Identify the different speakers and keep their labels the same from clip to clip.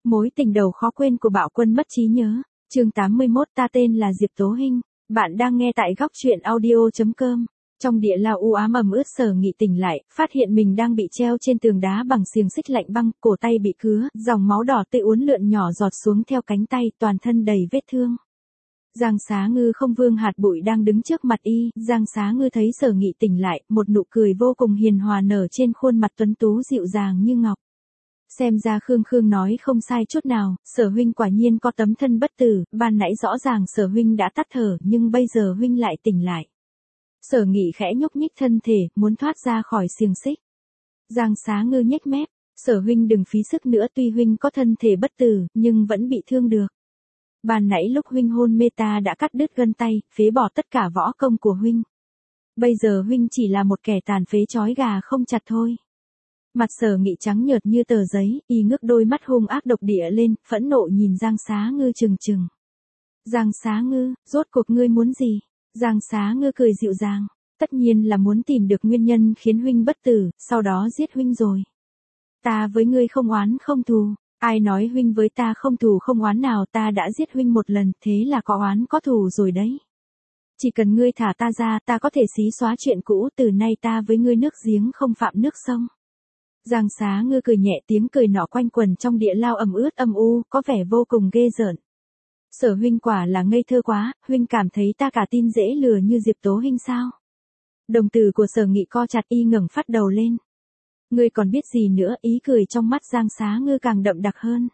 Speaker 1: Mối tình đầu khó quên của Bạo Quân mất trí nhớ. Chương 81, ta tên là Diệp Tố Hinh. Bạn đang nghe tại góc truyện audio.com. Trong địa lao u ám ẩm ướt, Sở Nghị tỉnh lại, phát hiện mình đang bị treo trên tường đá bằng xiềng xích lạnh băng, cổ tay bị cứa, dòng máu đỏ tươi uốn lượn nhỏ giọt xuống theo cánh tay, toàn thân đầy vết thương. Giang Xá Ngư không vương hạt bụi đang đứng trước mặt y. Giang Xá Ngư thấy Sở Nghị tỉnh lại, một nụ cười vô cùng hiền hòa nở trên khuôn mặt tuấn tú dịu dàng như ngọc. Xem ra Khương nói không sai chút nào, Sở huynh quả nhiên có tấm thân bất tử, ban nãy rõ ràng Sở huynh đã tắt thở, nhưng bây giờ huynh lại tỉnh lại. Sở Nghị khẽ nhúc nhích thân thể, muốn thoát ra khỏi xiềng xích. Giang Xá Ngư nhếch mép, Sở huynh đừng phí sức nữa, tuy huynh có thân thể bất tử, nhưng vẫn bị thương được. Ban nãy lúc huynh hôn mê ta đã cắt đứt gân tay, phế bỏ tất cả võ công của huynh. Bây giờ huynh chỉ là một kẻ tàn phế trói gà không chặt thôi. Mặt Sở Nghị trắng nhợt như tờ giấy, y ngước đôi mắt hung ác độc địa lên, phẫn nộ nhìn Giang Xá Ngư trừng trừng. Giang Xá Ngư, rốt cuộc ngươi muốn gì? Giang Xá Ngư cười dịu dàng, tất nhiên là muốn tìm được nguyên nhân khiến huynh bất tử, sau đó giết huynh rồi. Ta với ngươi không oán không thù, ai nói huynh với ta không thù không oán nào, ta đã giết huynh một lần, thế là có oán có thù rồi đấy. Chỉ cần ngươi thả ta ra, ta có thể xí xóa chuyện cũ, từ nay ta với ngươi nước giếng không phạm nước sông. Giang Xá Ngư cười nhẹ, tiếng cười nọ quanh quẩn trong địa lao ẩm ướt âm u, có vẻ vô cùng ghê rợn. Sở huynh quả là ngây thơ quá, huynh cảm thấy ta cả tin dễ lừa như Diệp Tố Hinh sao? Đồng tử của Sở Nghị co chặt, y ngẩng phát đầu lên. Ngươi còn biết gì nữa? Ý cười trong mắt Giang Xá Ngư càng đậm đặc hơn.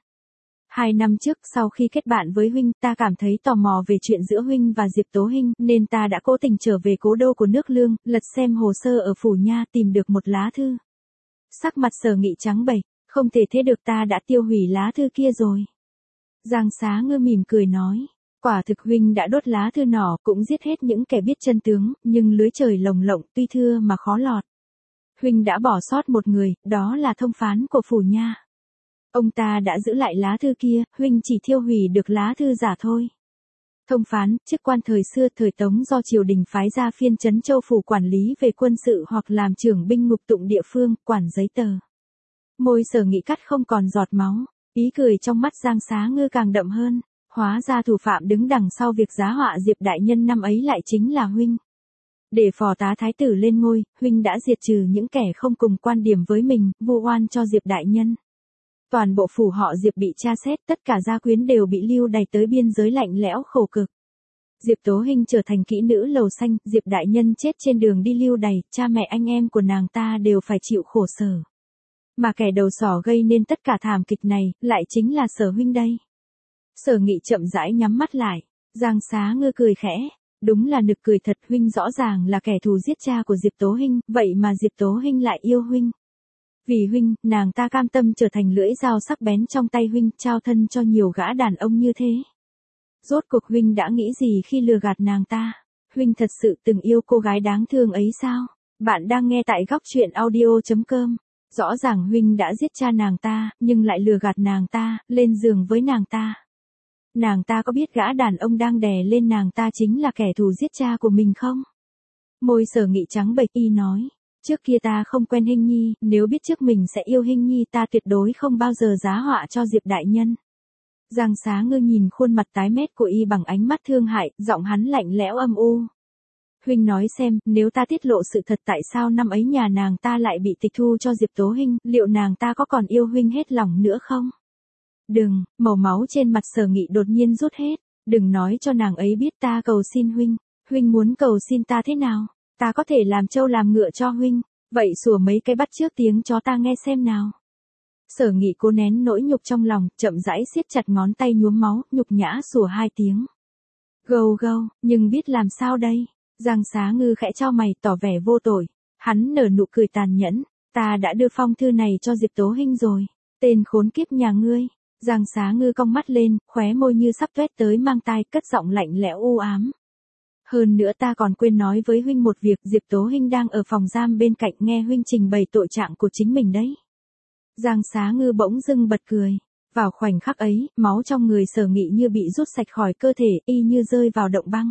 Speaker 1: 2 năm trước, sau khi kết bạn với huynh, ta cảm thấy tò mò về chuyện giữa huynh và Diệp Tố Hinh, nên ta đã cố tình trở về cố đô của nước Lương, lật xem hồ sơ ở phủ nha, tìm được một lá thư. Sắc mặt Sở Nghị trắng bệch, không thể thế được, ta đã tiêu hủy lá thư kia rồi. Giang Xá Ngư mỉm cười nói, quả thực huynh đã đốt lá thư nỏ, cũng giết hết những kẻ biết chân tướng, nhưng lưới trời lồng lộng, tuy thưa mà khó lọt. Huynh đã bỏ sót một người, đó là thông phán của phủ nha. Ông ta đã giữ lại lá thư kia, huynh chỉ thiêu hủy được lá thư giả thôi. Thông phán, chức quan thời xưa thời Tống do triều đình phái ra phiên trấn châu phủ quản lý về quân sự hoặc làm trưởng binh ngục tụng địa phương, quản giấy tờ. Môi Sở Nghị cắt không còn giọt máu, ý cười trong mắt Giang Xá Ngư càng đậm hơn, hóa ra thủ phạm đứng đằng sau việc giá họa Diệp đại nhân năm ấy lại chính là huynh. Để phò tá thái tử lên ngôi, huynh đã diệt trừ những kẻ không cùng quan điểm với mình, vu oan cho Diệp đại nhân. Toàn bộ phủ họ Diệp bị tra xét, tất cả gia quyến đều bị lưu đày tới biên giới lạnh lẽo khổ cực. Diệp Tố Hinh trở thành kỹ nữ lầu xanh, Diệp đại nhân chết trên đường đi lưu đày, cha mẹ anh em của nàng ta đều phải chịu khổ sở. Mà kẻ đầu sỏ gây nên tất cả thảm kịch này, lại chính là Sở huynh đây. Sở Nghị chậm rãi nhắm mắt lại, Giang Xá Ngư cười khẽ, đúng là nực cười thật, huynh rõ ràng là kẻ thù giết cha của Diệp Tố Hinh, vậy mà Diệp Tố Hinh lại yêu huynh. Vì huynh, nàng ta cam tâm trở thành lưỡi dao sắc bén trong tay huynh, trao thân cho nhiều gã đàn ông như thế. Rốt cuộc huynh đã nghĩ gì khi lừa gạt nàng ta? Huynh thật sự từng yêu cô gái đáng thương ấy sao? Bạn đang nghe tại góc truyện audio.com. Rõ ràng huynh đã giết cha nàng ta, nhưng lại lừa gạt nàng ta, lên giường với nàng ta. Nàng ta có biết gã đàn ông đang đè lên nàng ta chính là kẻ thù giết cha của mình không? Môi Sở Nghị trắng bệch, y nói. Trước kia ta không quen Hinh Nhi, nếu biết trước mình sẽ yêu Hinh Nhi ta tuyệt đối không bao giờ giá họa cho Diệp đại nhân. Giang Xá Ngư nhìn khuôn mặt tái mét của y bằng ánh mắt thương hại, giọng hắn lạnh lẽo âm u. Huynh nói xem, nếu ta tiết lộ sự thật tại sao năm ấy nhà nàng ta lại bị tịch thu cho Diệp Tố Hinh, liệu nàng ta có còn yêu huynh hết lòng nữa không? Đừng, màu máu trên mặt Sở Nghị đột nhiên rút hết, đừng nói cho nàng ấy biết, ta cầu xin huynh, huynh muốn cầu xin ta thế nào? Ta có thể làm trâu làm ngựa cho huynh, vậy sủa mấy cái bắt chước tiếng chó ta nghe xem nào. Sở Nghị cố nén nỗi nhục trong lòng, chậm rãi siết chặt ngón tay nhuốm máu, nhục nhã sủa 2 tiếng. Gâu gâu, nhưng biết làm sao đây? Giang Xá Ngư khẽ chau mày, tỏ vẻ vô tội. Hắn nở nụ cười tàn nhẫn, ta đã đưa phong thư này cho Diệp Tố Hinh rồi. Tên khốn kiếp nhà ngươi. Giang Xá Ngư cong mắt lên, khóe môi như sắp toét tới mang tai, cất giọng lạnh lẽo u ám. Hơn nữa ta còn quên nói với huynh một việc, Diệp Tố Hinh đang ở phòng giam bên cạnh nghe huynh trình bày tội trạng của chính mình đấy. Giang Xá Ngư bỗng dưng bật cười. Vào khoảnh khắc ấy, máu trong người Sở Nghị như bị rút sạch khỏi cơ thể, y như rơi vào động băng.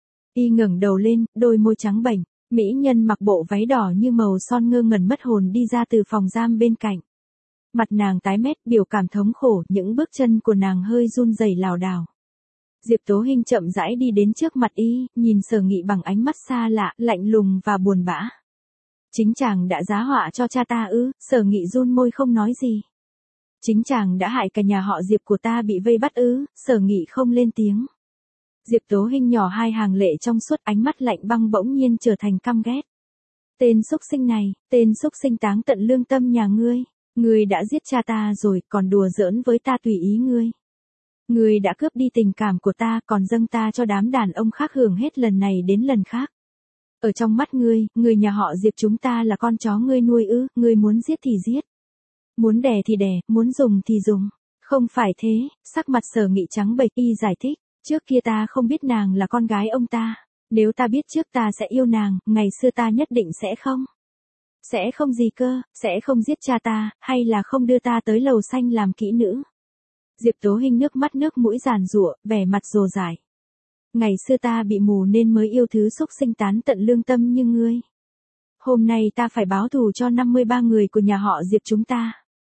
Speaker 1: Y ngẩng đầu lên, đôi môi trắng bệch, mỹ nhân mặc bộ váy đỏ như màu son ngơ ngẩn mất hồn đi ra từ phòng giam bên cạnh. Mặt nàng tái mét, biểu cảm thống khổ, những bước chân của nàng hơi run rẩy lảo đảo. Diệp Tố Hinh chậm rãi đi đến trước mặt y, nhìn Sở Nghị bằng ánh mắt xa lạ, lạnh lùng và buồn bã. Chính chàng đã giá họa cho cha ta ư? Sở Nghị run môi không nói gì. Chính chàng đã hại cả nhà họ Diệp của ta bị vây bắt ư? Sở Nghị không lên tiếng. Diệp Tố Hinh nhỏ hai hàng lệ trong suốt, ánh mắt lạnh băng bỗng nhiên trở thành căm ghét. Tên xúc sinh này, tên xúc sinh táng tận lương tâm nhà ngươi. Ngươi đã giết cha ta rồi, còn đùa giỡn với ta tùy ý ngươi. Ngươi đã cướp đi tình cảm của ta, còn dâng ta cho đám đàn ông khác hưởng hết lần này đến lần khác. Ở trong mắt ngươi, người nhà họ Diệp chúng ta là con chó ngươi nuôi ư? Ngươi muốn giết thì giết. Muốn đẻ thì đẻ, muốn dùng thì dùng. Không phải thế, sắc mặt Sở Nghị trắng bệch, y giải thích. Trước kia ta không biết nàng là con gái ông ta. Nếu ta biết trước ta sẽ yêu nàng, ngày xưa ta nhất định sẽ không. Sẽ không gì cơ, sẽ không giết cha ta, hay là không đưa ta tới lầu xanh làm kỹ nữ. Diệp Tố Hinh nước mắt nước mũi giàn giụa, vẻ mặt rồ dại. Ngày xưa ta bị mù nên mới yêu thứ xúc sinh tán tận lương tâm như ngươi. Hôm nay ta phải báo thù cho 53 người của nhà họ Diệp chúng ta.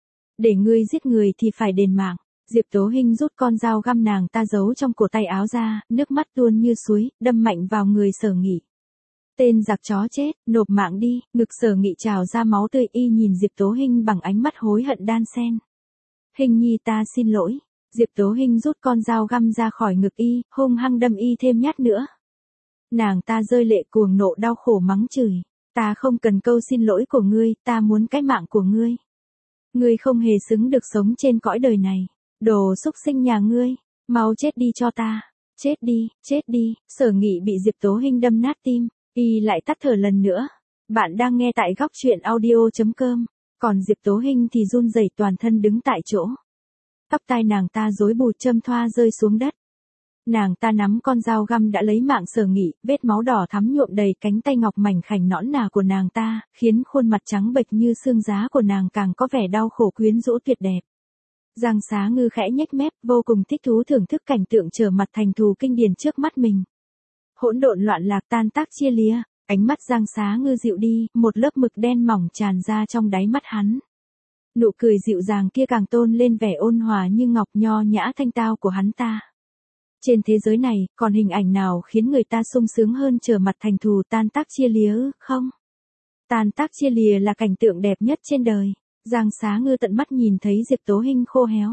Speaker 1: Để ngươi giết người thì phải đền mạng. Diệp Tố Hinh rút con dao găm nàng ta giấu trong cổ tay áo ra, nước mắt tuôn như suối, đâm mạnh vào người Sở Nghị. Tên giặc chó chết, nộp mạng đi. Ngực Sở Nghị trào ra máu tươi, y nhìn Diệp Tố Hinh bằng ánh mắt hối hận đan xen. Hinh nhi ta xin lỗi. Diệp Tố Hinh rút con dao găm ra khỏi ngực y, hung hăng đâm y thêm nhát nữa. Nàng ta rơi lệ cuồng nộ đau khổ mắng chửi. Ta không cần câu xin lỗi của ngươi, ta muốn cái mạng của ngươi. Ngươi không hề xứng được sống trên cõi đời này. Đồ xúc sinh nhà ngươi, mau chết đi cho ta. Chết đi, chết đi. Sở Nghị bị Diệp Tố Hinh đâm nát tim, y lại tắt thở lần nữa. Bạn đang nghe tại góc truyện audio.com. Còn Diệp Tố Hinh thì run rẩy toàn thân đứng tại chỗ. Tóc tai nàng ta rối bù châm thoa rơi xuống đất. Nàng ta nắm con dao găm đã lấy mạng Sở Nghị, vết máu đỏ thắm nhuộm đầy cánh tay ngọc mảnh khảnh nõn nà của nàng ta, khiến khuôn mặt trắng bệch như xương giá của nàng càng có vẻ đau khổ quyến rũ tuyệt đẹp. Giang Xá Ngư khẽ nhếch mép, vô cùng thích thú thưởng thức cảnh tượng trở mặt thành thù kinh điển trước mắt mình. Hỗn độn loạn lạc tan tác chia lìa, ánh mắt Giang Xá Ngư dịu đi, một lớp mực đen mỏng tràn ra trong đáy mắt hắn. Nụ cười dịu dàng kia càng tôn lên vẻ ôn hòa như ngọc nho nhã thanh tao của hắn ta. Trên thế giới này, còn hình ảnh nào khiến người ta sung sướng hơn trở mặt thành thù tan tác chia lìa ư? Không. Tan tác chia lìa là cảnh tượng đẹp nhất trên đời. Giang Xá Ngư tận mắt nhìn thấy Diệp Tố Hinh khô héo,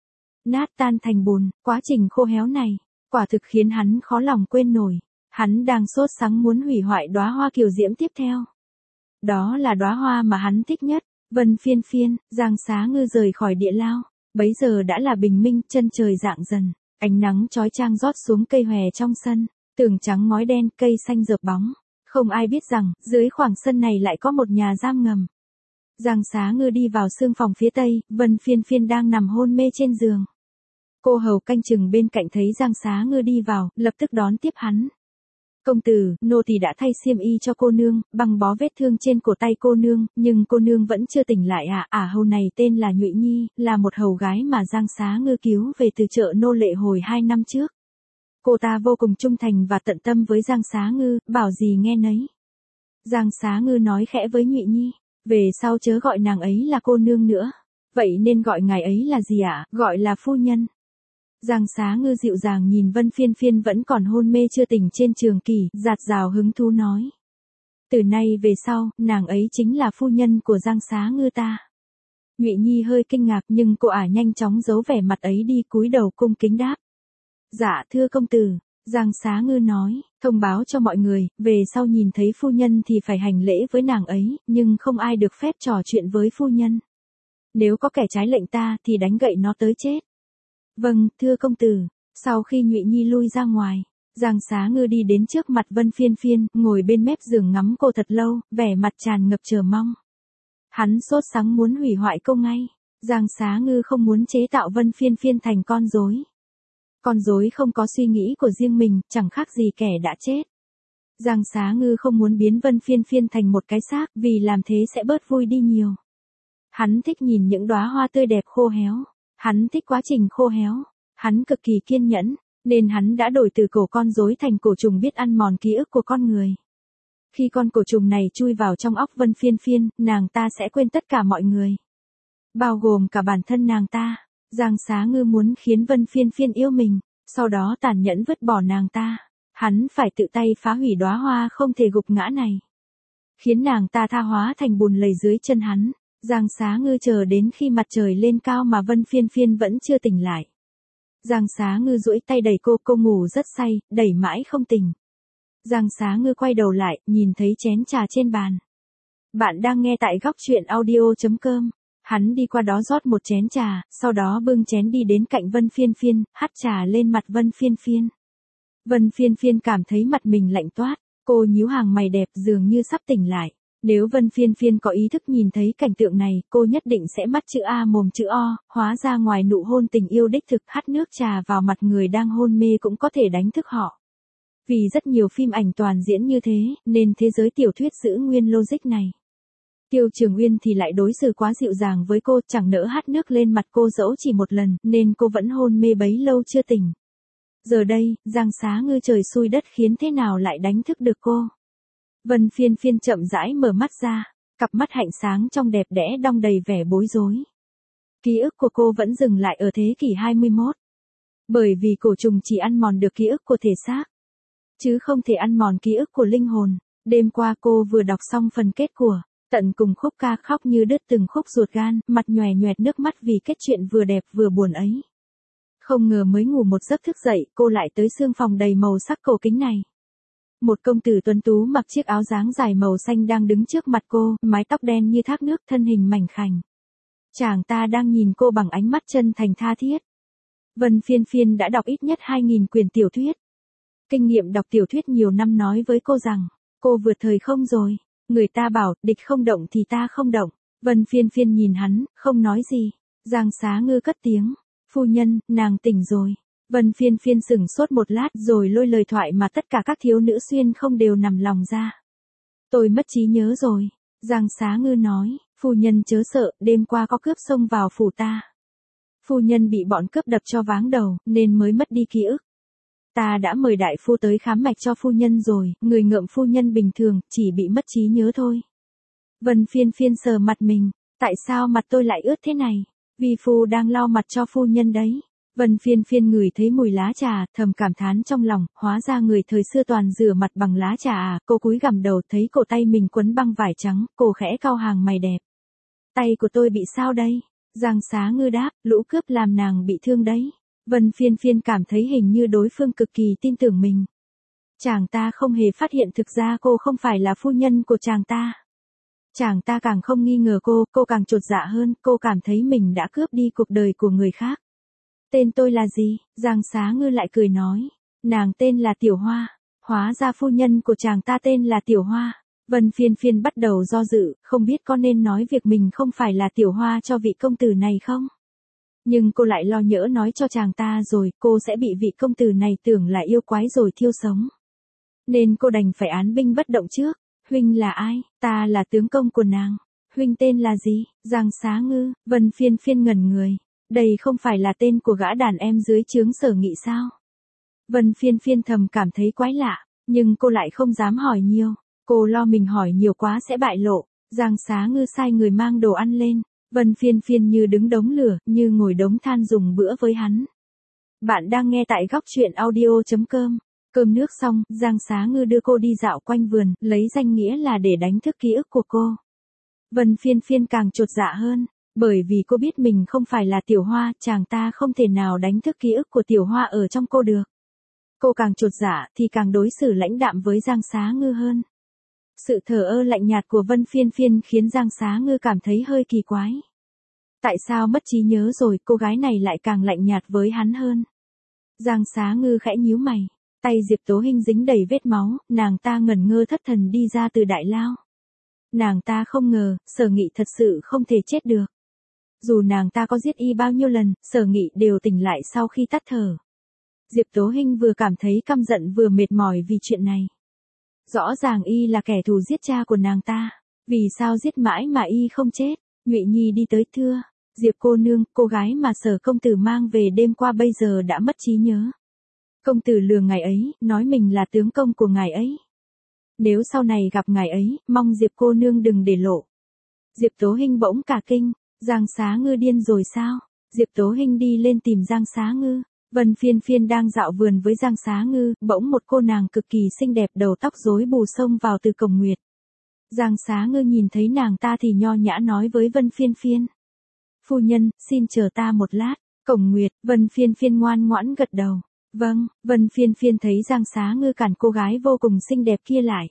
Speaker 1: nát tan thành bùn, quá trình khô héo này, quả thực khiến hắn khó lòng quên nổi. Hắn đang sốt sắng muốn hủy hoại đóa hoa kiều diễm tiếp theo. Đó là đóa hoa mà hắn thích nhất. Vân phiên phiên, Giang Xá Ngư rời khỏi địa lao. Bấy giờ đã là bình minh, chân trời rạng dần. Ánh nắng chói chang rót xuống cây hòe trong sân. Tường trắng ngói đen, cây xanh rợp bóng. Không ai biết rằng, dưới khoảng sân này lại có một nhà giam ngầm. Giang Xá Ngư đi vào sương phòng phía tây, Vân phiên phiên đang nằm hôn mê trên giường. Cô hầu canh chừng bên cạnh thấy Giang Xá Ngư đi vào, lập tức đón tiếp hắn. Công tử, nô tỳ đã thay xiêm y cho cô nương, băng bó vết thương trên cổ tay cô nương, nhưng cô nương vẫn chưa tỉnh lại à? Hầu này tên là Nhụy Nhi, là một hầu gái mà Giang Xá Ngư cứu về từ chợ nô lệ hồi 2 năm trước. Cô ta vô cùng trung thành và tận tâm với Giang Xá Ngư, bảo gì nghe nấy. Giang Xá Ngư nói khẽ với Nhụy Nhi, về sau chớ gọi nàng ấy là cô nương nữa. Vậy nên gọi ngài ấy là gì ạ? Gọi là phu nhân. Giang Xá Ngư dịu dàng nhìn Vân phiên phiên vẫn còn hôn mê chưa tỉnh trên trường kỷ, dạt dào hứng thú nói. Từ nay về sau, nàng ấy chính là phu nhân của Giang Xá Ngư ta. Nhụy Nhi hơi kinh ngạc nhưng cô ả nhanh chóng giấu vẻ mặt ấy đi, cúi đầu cung kính đáp. Dạ thưa công tử. Giang Xá Ngư nói, thông báo cho mọi người, về sau nhìn thấy phu nhân thì phải hành lễ với nàng ấy, nhưng không ai được phép trò chuyện với phu nhân. Nếu có kẻ trái lệnh ta thì đánh gậy nó tới chết. Vâng, thưa công tử. Sau khi Nhụy Nhi lui ra ngoài, Giang Xá Ngư đi đến trước mặt Vân phiên phiên, ngồi bên mép giường ngắm cô thật lâu, vẻ mặt tràn ngập chờ mong. Hắn sốt sắng muốn hủy hoại cô ngay. Giang Xá Ngư không muốn chế tạo Vân phiên phiên thành con rối. Con rối không có suy nghĩ của riêng mình, chẳng khác gì kẻ đã chết. Giang Xá Ngư không muốn biến Vân phiên phiên thành một cái xác, vì làm thế sẽ bớt vui đi nhiều. Hắn thích nhìn những đóa hoa tươi đẹp khô héo. Hắn thích quá trình khô héo. Hắn cực kỳ kiên nhẫn, nên hắn đã đổi từ cổ con rối thành cổ trùng biết ăn mòn ký ức của con người. Khi con cổ trùng này chui vào trong óc Vân phiên phiên, nàng ta sẽ quên tất cả mọi người. bao gồm cả bản thân nàng ta. Giang Xá Ngư muốn khiến Vân Phiên Phiên yêu mình, sau đó tàn nhẫn vứt bỏ nàng ta. Hắn phải tự tay phá hủy đóa hoa không thể gục ngã này, khiến nàng ta tha hóa thành bùn lầy dưới chân hắn. Giang Xá Ngư chờ đến khi mặt trời lên cao mà Vân Phiên Phiên vẫn chưa tỉnh lại. Giang Xá Ngư duỗi tay đẩy cô ngủ rất say, đẩy mãi không tỉnh. Giang Xá Ngư quay đầu lại, nhìn thấy chén trà trên bàn. Bạn đang nghe tại góc truyện audio.com. Hắn đi qua đó rót một chén trà, sau đó bưng chén đi đến cạnh Vân Phiên Phiên, hắt trà lên mặt Vân Phiên Phiên. Vân Phiên Phiên cảm thấy mặt mình lạnh toát, cô nhíu hàng mày đẹp dường như sắp tỉnh lại. Nếu Vân Phiên Phiên có ý thức nhìn thấy cảnh tượng này, cô nhất định sẽ mắt chữ A mồm chữ O, hóa ra ngoài nụ hôn tình yêu đích thực, hắt nước trà vào mặt người đang hôn mê cũng có thể đánh thức họ. Vì rất nhiều phim ảnh toàn diễn như thế, nên thế giới tiểu thuyết giữ nguyên logic này. Tiêu Trường Uyên thì lại đối xử quá dịu dàng với cô, chẳng nỡ hắt nước lên mặt cô dẫu chỉ một lần, nên cô vẫn hôn mê bấy lâu chưa tỉnh. Giờ đây, Giang Xá Ngư trời xui đất khiến thế nào lại đánh thức được cô. Vân Phiên Phiên chậm rãi mở mắt ra, cặp mắt hạnh sáng trong đẹp đẽ đong đầy vẻ bối rối. Ký ức của cô vẫn dừng lại ở thế kỷ 21. Bởi vì cổ trùng chỉ ăn mòn được ký ức của thể xác, chứ không thể ăn mòn ký ức của linh hồn. Đêm qua cô vừa đọc xong phần kết của Tận Cùng khúc ca, khóc như đứt từng khúc ruột gan, mặt nhòe nhoẹt nước mắt vì kết chuyện vừa đẹp vừa buồn ấy. Không ngờ mới ngủ một giấc thức dậy, cô lại tới sương phòng đầy màu sắc cổ kính này. Một công tử tuấn tú mặc chiếc áo dáng dài màu xanh đang đứng trước mặt cô, mái tóc đen như thác nước, thân hình mảnh khảnh. Chàng ta đang nhìn cô bằng ánh mắt chân thành tha thiết. Vân Phiên Phiên đã đọc ít nhất 2.000 quyển tiểu thuyết. Kinh nghiệm đọc tiểu thuyết nhiều năm nói với cô rằng, cô vượt thời không rồi. Người ta bảo, địch không động thì ta không động. Vân Phiên Phiên nhìn hắn, không nói gì. Giang Xá Ngư cất tiếng, phu nhân, nàng tỉnh rồi. Vân Phiên Phiên sững sốt một lát rồi lôi lời thoại mà tất cả các thiếu nữ xuyên không đều nằm lòng ra. Tôi mất trí nhớ rồi. Giang Xá Ngư nói, phu nhân chớ sợ, đêm qua có cướp xông vào phủ ta. Phu nhân bị bọn cướp đập cho váng đầu, nên mới mất đi ký ức. Ta đã mời đại phu tới khám mạch cho phu nhân rồi, người ngợm phu nhân bình thường, chỉ bị mất trí nhớ thôi. Vân Phiên Phiên sờ mặt mình, tại sao mặt tôi lại ướt thế này? Vi phu đang lau mặt cho phu nhân đấy. Vân Phiên Phiên ngửi thấy mùi lá trà, thầm cảm thán trong lòng, hóa ra người thời xưa toàn rửa mặt bằng lá trà à. Cô cúi gằm đầu thấy cổ tay mình quấn băng vải trắng, cô khẽ cau hàng mày đẹp. Tay của tôi bị sao đây? Giang Xá Ngư đáp, lũ cướp làm nàng bị thương đấy. Vân Phiên Phiên cảm thấy hình như đối phương cực kỳ tin tưởng mình. Chàng ta không hề phát hiện thực ra cô không phải là phu nhân của chàng ta. Chàng ta càng không nghi ngờ cô càng chột dạ hơn, cô cảm thấy mình đã cướp đi cuộc đời của người khác. Tên tôi là gì? Giang Xá Ngư lại cười nói. Nàng tên là Tiểu Hoa. Hóa ra phu nhân của chàng ta tên là Tiểu Hoa. Vân Phiên Phiên bắt đầu do dự, không biết có nên nói việc mình không phải là Tiểu Hoa cho vị công tử này không? Nhưng cô lại lo nhỡ nói cho chàng ta rồi, cô sẽ bị vị công tử này tưởng là yêu quái rồi thiêu sống. Nên cô đành phải án binh bất động trước. Huynh là ai? Ta là tướng công của nàng. Huynh tên là gì? Giang Xá Ngư. Vân Phiên Phiên ngẩn người. Đây không phải là tên của gã đàn em dưới trướng Sở Nghị sao? Vân Phiên Phiên thầm cảm thấy quái lạ, nhưng cô lại không dám hỏi nhiều. Cô lo mình hỏi nhiều quá sẽ bại lộ. Giang Xá Ngư sai người mang đồ ăn lên. Vân Phiên Phiên như đứng đống lửa, như ngồi đống than dùng bữa với hắn. Bạn đang nghe tại góc truyện audio.com. Cơm nước xong, Giang Xá Ngư đưa cô đi dạo quanh vườn, lấy danh nghĩa là để đánh thức ký ức của cô. Vân Phiên Phiên càng chột dạ hơn, bởi vì cô biết mình không phải là Tiểu Hoa, chàng ta không thể nào đánh thức ký ức của Tiểu Hoa ở trong cô được. Cô càng chột dạ thì càng đối xử lãnh đạm với Giang Xá Ngư hơn. Sự thờ ơ lạnh nhạt của Vân Phiên Phiên khiến Giang Xá Ngư cảm thấy hơi kỳ quái. Tại sao mất trí nhớ rồi cô gái này lại càng lạnh nhạt với hắn hơn? Giang Xá Ngư khẽ nhíu mày, tay Diệp Tố Hinh dính đầy vết máu, nàng ta ngẩn ngơ thất thần đi ra từ đại lao. Nàng ta không ngờ, Sở Nghị thật sự không thể chết được. Dù nàng ta có giết y bao nhiêu lần, Sở Nghị đều tỉnh lại sau khi tắt thở. Diệp Tố Hinh vừa cảm thấy căm giận vừa mệt mỏi vì chuyện này. Rõ ràng y là kẻ thù giết cha của nàng ta, vì sao giết mãi mà y không chết? Nhụy Nhi đi tới thưa, Diệp cô nương, cô gái mà Sở công tử mang về đêm qua bây giờ đã mất trí nhớ. Công tử lừa ngài ấy, nói mình là tướng công của ngài ấy. Nếu sau này gặp ngài ấy, mong Diệp cô nương đừng để lộ. Diệp Tố Hinh bỗng cả kinh, Giang Xá Ngư điên rồi sao? Diệp Tố Hinh đi lên tìm Giang Xá Ngư. Vân Phiên Phiên đang dạo vườn với Giang Xá Ngư, bỗng một cô nàng cực kỳ xinh đẹp đầu tóc rối bù xông vào từ cổng nguyệt. Giang Xá Ngư nhìn thấy nàng ta thì nho nhã nói với Vân Phiên Phiên. Phu nhân, xin chờ ta một lát. Cổng nguyệt, Vân Phiên Phiên ngoan ngoãn gật đầu. Vâng, Vân Phiên Phiên thấy Giang Xá Ngư cản cô gái vô cùng xinh đẹp kia lại.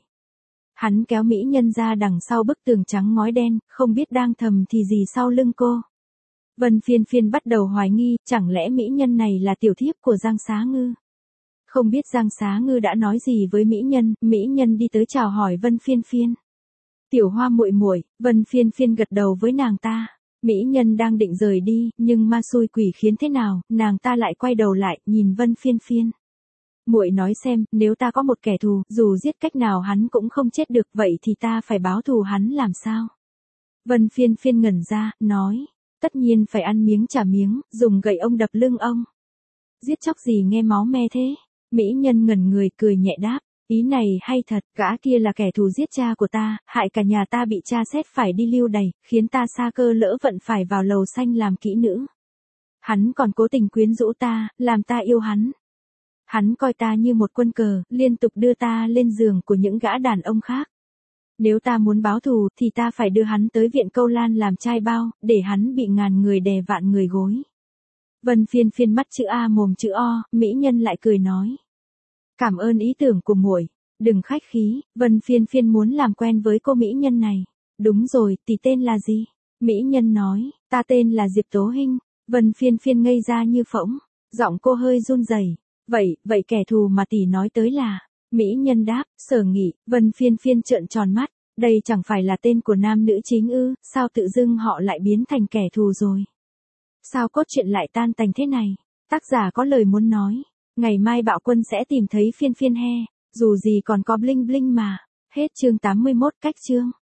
Speaker 1: Hắn kéo mỹ nhân ra đằng sau bức tường trắng ngói đen, không biết đang thầm thì gì sau lưng cô. Vân Phiên Phiên bắt đầu hoài nghi, chẳng lẽ mỹ nhân này là tiểu thiếp của Giang Xá Ngư. Không biết Giang Xá Ngư đã nói gì với mỹ nhân đi tới chào hỏi Vân Phiên Phiên. Tiểu Hoa muội muội, Vân Phiên Phiên gật đầu với nàng ta. Mỹ nhân đang định rời đi, nhưng ma xui quỷ khiến thế nào, nàng ta lại quay đầu lại, nhìn Vân Phiên Phiên. Muội nói xem, nếu ta có một kẻ thù, dù giết cách nào hắn cũng không chết được, vậy thì ta phải báo thù hắn làm sao? Vân Phiên Phiên ngẩn ra, nói, tất nhiên phải ăn miếng trả miếng, dùng gậy ông đập lưng ông. Giết chóc gì nghe máu me thế? Mỹ nhân ngẩn người cười nhẹ đáp, ý này hay thật, gã kia là kẻ thù giết cha của ta, hại cả nhà ta bị cha xét phải đi lưu đày, khiến ta sa cơ lỡ vận phải vào lầu xanh làm kỹ nữ. Hắn còn cố tình quyến rũ ta, làm ta yêu hắn. Hắn coi ta như một quân cờ, liên tục đưa ta lên giường của những gã đàn ông khác. Nếu ta muốn báo thù thì ta phải đưa hắn tới viện Câu Lan làm trai bao, để hắn bị ngàn người đè vạn người gối. Vân Phiên Phiên mắt chữ A mồm chữ O, mỹ nhân lại cười nói. Cảm ơn ý tưởng của muội, đừng khách khí, Vân Phiên Phiên muốn làm quen với cô mỹ nhân này. Đúng rồi, tỷ tên là gì? Mỹ nhân nói, ta tên là Diệp Tố Hinh. Vân Phiên Phiên ngây ra như phỗng, giọng cô hơi run rẩy. Vậy kẻ thù mà tỷ nói tới là? Mỹ nhân đáp, Sở Nghị. Vân Phiên Phiên trợn tròn mắt, đây chẳng phải là tên của nam nữ chính ư, sao tự dưng họ lại biến thành kẻ thù rồi? Sao cốt truyện lại tan tành thế này? Tác giả có lời muốn nói, ngày mai Bạo Quân sẽ tìm thấy Phiên Phiên he, dù gì còn có bling bling mà. Hết chương 81 cách chương.